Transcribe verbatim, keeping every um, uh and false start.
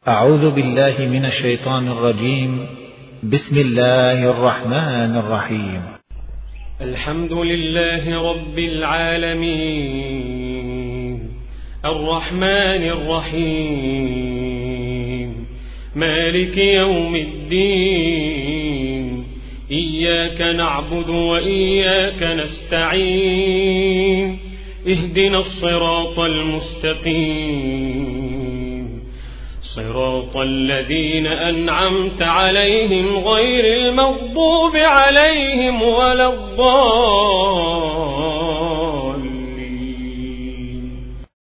أعوذ بالله من الشيطان الرجيم. بسم الله الرحمن الرحيم. الحمد لله رب العالمين الرحمن الرحيم مالك يوم الدين إياك نعبد وإياك نستعين اهدنا الصراط المستقيم صراط الذين أنعمت عليهم غير المغضوب عليهم ولا الضالين.